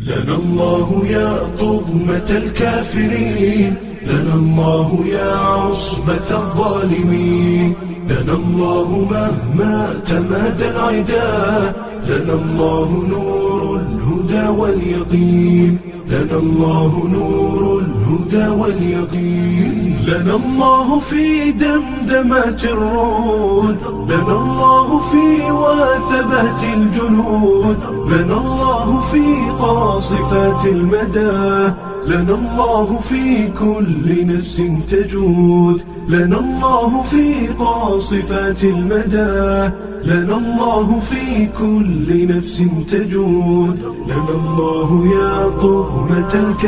لنا الله يا طغمة الكافرين، لنا الله يا عصبة الظالمين، لنا الله مهما تمادى العدا، لنا الله نور الهدى واليقين، لنا الله نور الهدى واليقين، لنا الله في دمدمات الرعود، لنا الله في وثبات الجنود، لنا الله في قاصفات المدى، لنا الله في كل نفس تجود، لنا الله في قاصفات المدى، لنا الله في كل نفس تجود، لنا الله يا طغمة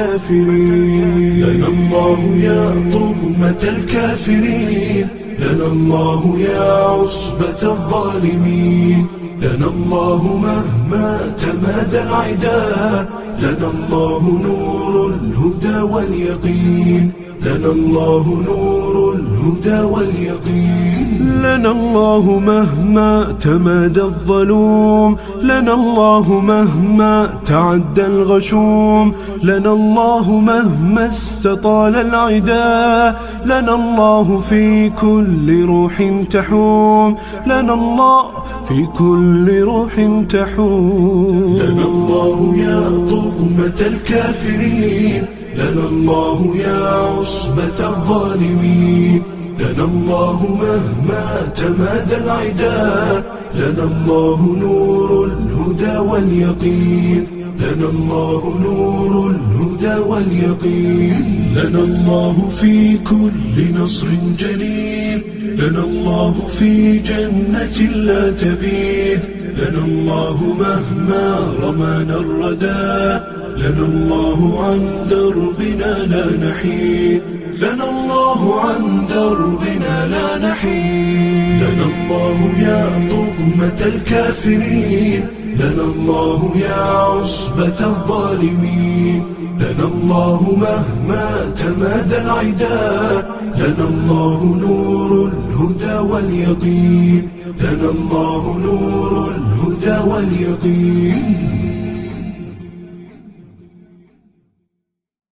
الكافرين، لنا الله يا طغمة الكافرين، لنا الله يا عصبة الظالمين، لنا الله مهما تمادى العدا، لنا الله نور الهدى واليقين، لنا الله نور الهدى واليقين، لنا الله مهما تمادى الظلوم، لنا الله مهما تعدى الغشوم، لنا الله مهما استطال العدا، لنا الله في كل روح تحوم، لنا الله في كل روح تحوم، لنا الله يا طغمة الكافرين، لنا الله يا عصبة الظالمين، لنا الله مهما تمادى العدا، لنا الله نور الهدى واليقين، لنا الله نور الهدى واليقين، لنا الله في كل نصر جليل، لنا الله في جنة لا تبيد، لنا الله مهما رمانا الردى، لنا الله عن دربنا لا نحيد، لنا الله عن دربنا لا نحيد، لنا الله يا طغمة الكافرين، لنا الله يا عصبة الظالمين، لنا الله مهما تمادى العدا، لنا الله نور الهدى واليقين، لنا الله نور الهدى واليقين.